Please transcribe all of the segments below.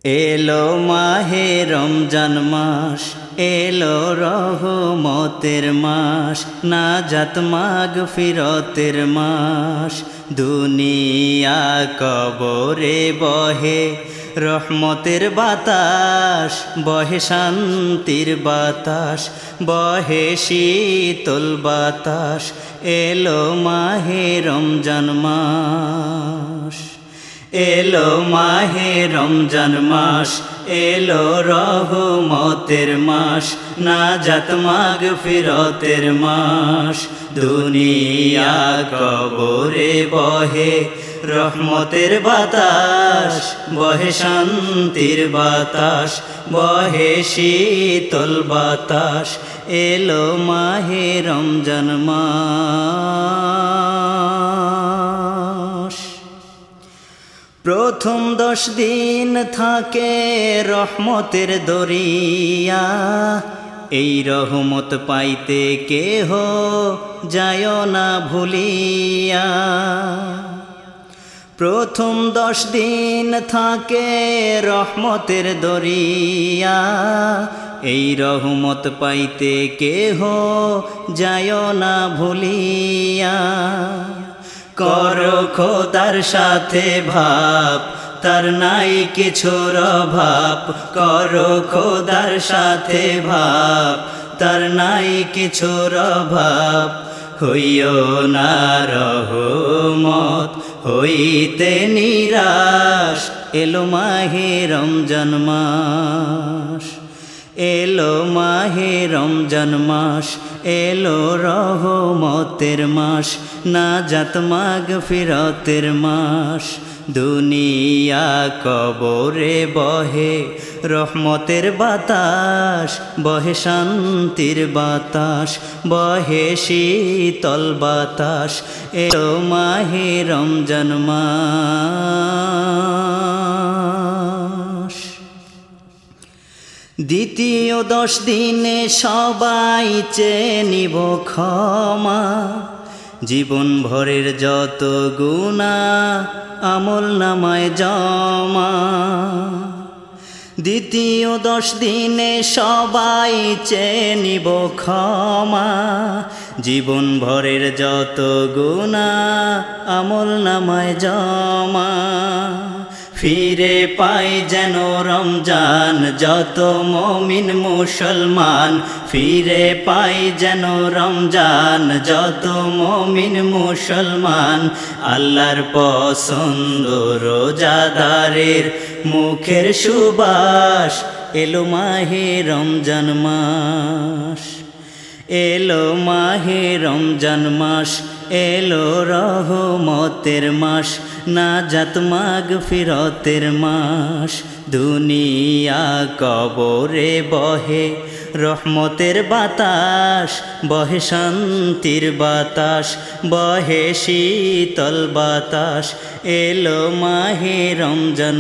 এলো মাহে রমজান মাস, এলো রহমতের মাস, নাজাত মাগফিরতের মাস। দুনিয়া কবরে বহে রহমতের বাতাস, বহে শান্তির বাতাস, বহে শীতল বাতাস। এলো মাহে রমজান মাস, এলো মাহে রমজান মাস, এলো রহমতের মাস, নাজাত মাগফিরতের মাস। দুনিয়া কবরে বহে রহমতের বাতাস, বহে শান্তির বাতাস, বহে শীতল বাতাস। এলো মাহে রমজান মাস। প্রথম 10 দিন থাকে রহমতের দরিয়া, এই রহমত পাইতে কেহ যায় না ভুলিয়া। প্রথম 10 দিন থাকে রহমতের দরিয়া, এই রহমত পাইতে কেহ যায় না ভুলিয়া। করো খোদার সাথে ভাব, তার নাই কিছুর অভাব। করো খোদার সাথে ভাব, তার নাই কিছুর অভাব। হইও না রহমত হইতে নিরাশ, এলো মাহে রমজান মাস, এলো মাহে রমজান মাস, এলো রহমতের মাস, নাজাত মাগফিরতের মাস। দুনিয়া কবরে বহে রহমতের বাতাস, বহে শান্তির বাতাস, বহে শীতল বাতাস। এলো মাহে রমজান মাস। দ্বিতীয় 10 দিনে সবাই চেয়ে নিব ক্ষমা, জীবন ভরের যত গুনাহ আমল নামায় জমা। দ্বিতীয় 10 দিনে সবাই চেয়ে নিব ক্ষমা, জীবন ভরের যত গুনাহ আমল নামায় জমা। ফিরে পাই যেন রমজান যত মুমিন মুসলমান, ফিরে পাই যেন রমজান যত মুমিন মুসলমান। আল্লাহর পছন্দ রোজাদারের মুখের সুবাস, এলো মাহে রমজান মাস, এলো মাহে রমজান মাস, এলো রহমতের মাস, নাজাত মাগফিরতের মাস। দুনিয়া কবরে বহে রহমতের বাতাস, বহে শান্তির বাতাস, বহে শীতল বাতাস। এলো মাহে রমজান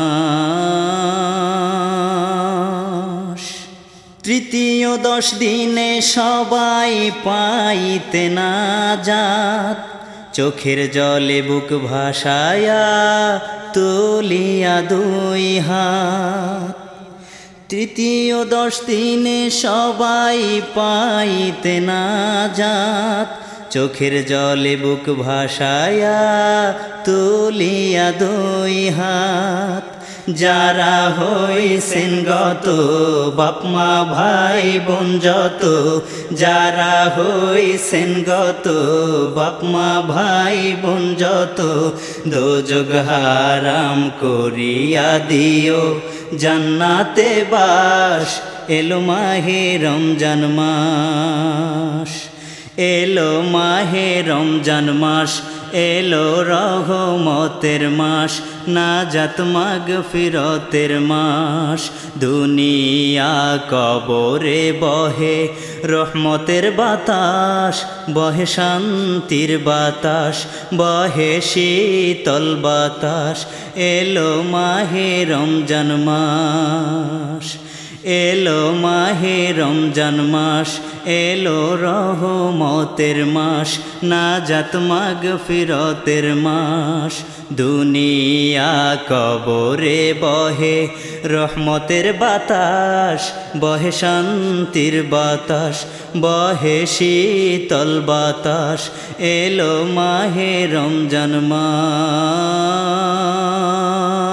মাস। তৃতীয় 10 দিনে সবাই পাইতে নাজাত, চোখের জলে বুক ভাসায়া তুলিয়া 2 হাত। তৃতীয় 10 দিনে সবাই পাইতে নাজাত, চোখের জলে বুক ভাসায়া তুলিয়া 2 হাত। যারা হইছেন গত বাপ মা ভাই বোন যত, যারা হইছেন গত বাপ মা ভাই বোন যত, দোজখ হারাম করিয়া দিও জান্নাতে বাস। এলো মাহে রমজান মাস, এলো মাহে রমজান মাস, এলো রহমতের মাস, নাজাত মাগফিরতের মাস। দুনিয়া কবরে বহে রহমতের বাতাস, বহে শান্তির বাতাস, বহে শীতল বাতাস। এলো মাহে রমজান মাস, এলো মাহে রমজান মাস, এলো রহমতের মাস, নাজাত মাগফিরতের মাস। দুনিয়া কবরে বহে রহমতের বাতাস, বহে শান্তির বাতাস, বহে শীতল বাতাস, এলো মাহে রমজান মাস।